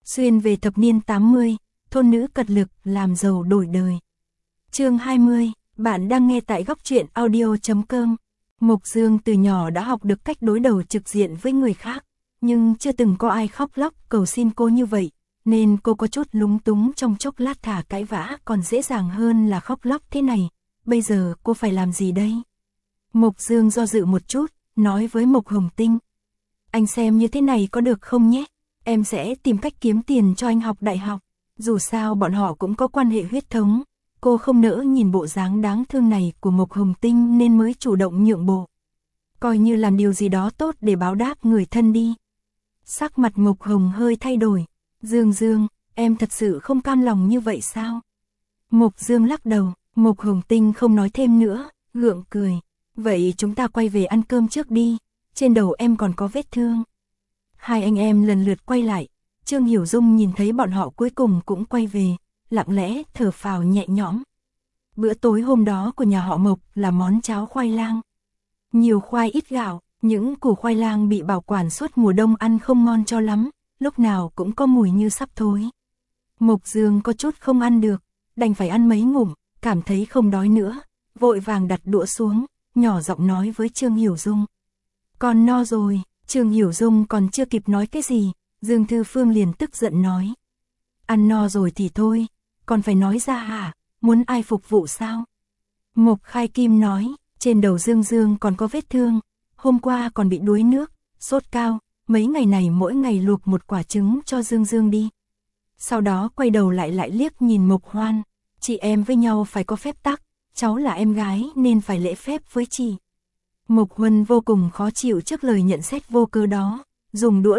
Xuyên về thập niên 80, thôn nữ cật lực làm giàu đổi đời. Chương 20, bạn đang nghe tại góc truyện audio.com. Mộc Dương từ nhỏ đã học được cách đối đầu trực diện với người khác, nhưng chưa từng có ai khóc lóc cầu xin cô như vậy, nên cô có chút lúng túng, trong chốc lát thả cãi vã còn dễ dàng hơn là khóc lóc thế này. Bây giờ cô phải làm gì đây? Mộc Dương do dự một chút, nói với Mộc Hồng Tinh. Anh xem như thế này có được không nhé? Em sẽ tìm cách kiếm tiền cho anh học đại học. Dù sao bọn họ cũng có quan hệ huyết thống. Cô không nỡ nhìn bộ dáng đáng thương này của Mộc Hồng Tinh nên mới chủ động nhượng bộ. Coi như làm điều gì đó tốt để báo đáp người thân đi. Sắc mặt Mộc Hồng hơi thay đổi. Dương, em thật sự không cam lòng như vậy sao? Mộc Dương lắc đầu. Mộc Hồng Tinh không nói thêm nữa, gượng cười. Vậy chúng ta quay về ăn cơm trước đi. Trên đầu em còn có vết thương. Hai anh em lần lượt quay lại. Trương Hiểu Dung nhìn thấy bọn họ cuối cùng cũng quay về, lặng lẽ thở phào nhẹ nhõm. Bữa tối hôm đó của nhà họ Mộc là món cháo khoai lang. Nhiều khoai ít gạo, những củ khoai lang bị bảo quản suốt mùa đông ăn không ngon cho lắm, lúc nào cũng có mùi như sắp thối. Mộc Dương có chút không ăn được, đành phải ăn mấy ngụm, cảm thấy không đói nữa, vội vàng đặt đũa xuống, nhỏ giọng nói với Trương Hiểu Dung. Con no rồi. Trương Hiểu Dung còn chưa kịp nói cái gì, Dương Thư Phương liền tức giận nói. Ăn no rồi thì thôi, còn phải nói ra hả, muốn ai phục vụ sao? Mộc Khai Kim nói, trên đầu Dương còn có vết thương, hôm qua còn bị đuối nước, sốt cao, mấy ngày này mỗi ngày luộc một quả trứng cho Dương đi. Sau đó quay đầu lại liếc nhìn Mộc Hoan, chị em với nhau phải có phép tắc, cháu là em gái nên phải lễ phép với chị. Mộc Huân vô cùng khó chịu trước lời nhận xét vô cơ đó, dùng đũa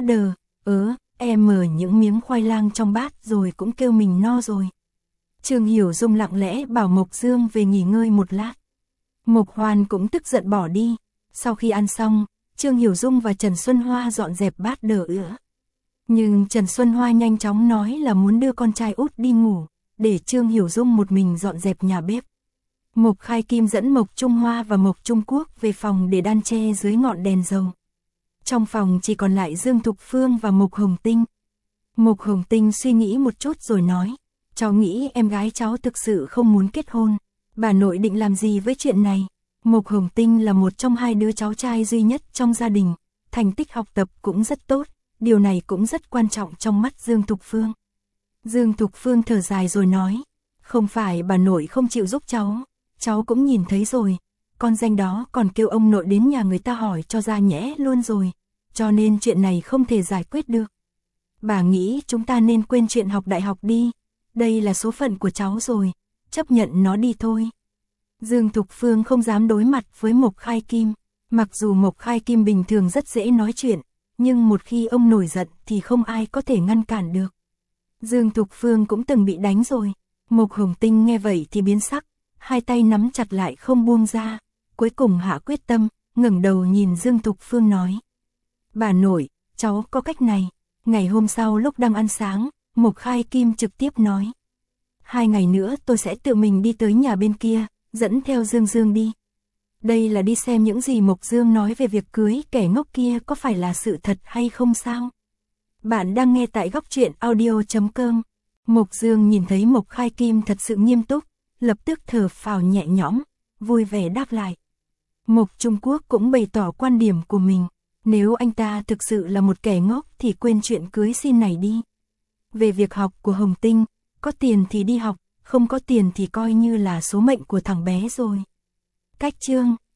em mở những miếng khoai lang trong bát rồi cũng kêu mình no rồi. Trương Hiểu Dung lặng lẽ bảo Mộc Dương về nghỉ ngơi một lát. Mộc Hoan cũng tức giận bỏ đi. Sau khi ăn xong, Trương Hiểu Dung và Trần Xuân Hoa dọn dẹp bát đỡ ữa. Nhưng Trần Xuân Hoa nhanh chóng nói là muốn đưa con trai út đi ngủ, để Trương Hiểu Dung một mình dọn dẹp nhà bếp. Mộc Khai Kim dẫn Mộc Trung Hoa và Mộc Trung Quốc về phòng để đan che dưới ngọn đèn dầu. Trong phòng chỉ còn lại Dương Thục Phương và Mộc Hồng Tinh. Mộc Hồng Tinh suy nghĩ một chút rồi nói, cháu nghĩ em gái cháu thực sự không muốn kết hôn. Bà nội định làm gì với chuyện này? Mộc Hồng Tinh là một trong hai đứa cháu trai duy nhất trong gia đình, thành tích học tập cũng rất tốt, điều này cũng rất quan trọng trong mắt Dương Thục Phương. Dương Thục Phương thở dài rồi nói, không phải bà nội không chịu giúp cháu cũng nhìn thấy rồi, con danh đó còn kêu ông nội đến nhà người ta hỏi cho ra nhẽ luôn rồi, cho nên chuyện này không thể giải quyết được. Bà nghĩ chúng ta nên quên chuyện học đại học đi, đây là số phận của cháu rồi, chấp nhận nó đi thôi. Dương Thục Phương không dám đối mặt với Mộc Khai Kim, mặc dù Mộc Khai Kim bình thường rất dễ nói chuyện, nhưng một khi ông nổi giận thì không ai có thể ngăn cản được. Dương Thục Phương cũng từng bị đánh rồi. Mộc Hồng Tinh nghe vậy thì biến sắc, hai tay nắm chặt lại không buông ra, cuối cùng hạ quyết tâm, ngẩng đầu nhìn Dương Thục Phương nói. Bà nội, cháu có cách này. Ngày hôm sau lúc đang ăn sáng, Mộc Khai Kim trực tiếp nói. 2 ngày nữa tôi sẽ tự mình đi tới nhà bên kia, dẫn theo Dương đi. Đây là đi xem những gì Mộc Dương nói về việc cưới kẻ ngốc kia có phải là sự thật hay không sao? Bạn đang nghe tại góc truyện audio.com. Mộc Dương nhìn thấy Mộc Khai Kim thật sự nghiêm túc, lập tức thở phào nhẹ nhõm, vui vẻ đáp lại. Mộc Trung Quốc cũng bày tỏ quan điểm của mình, nếu anh ta thực sự là một kẻ ngốc thì quên chuyện cưới xin này đi. Về việc học của Hồng Tinh, có tiền thì đi học, không có tiền thì coi như là số mệnh của thằng bé rồi. Cách chương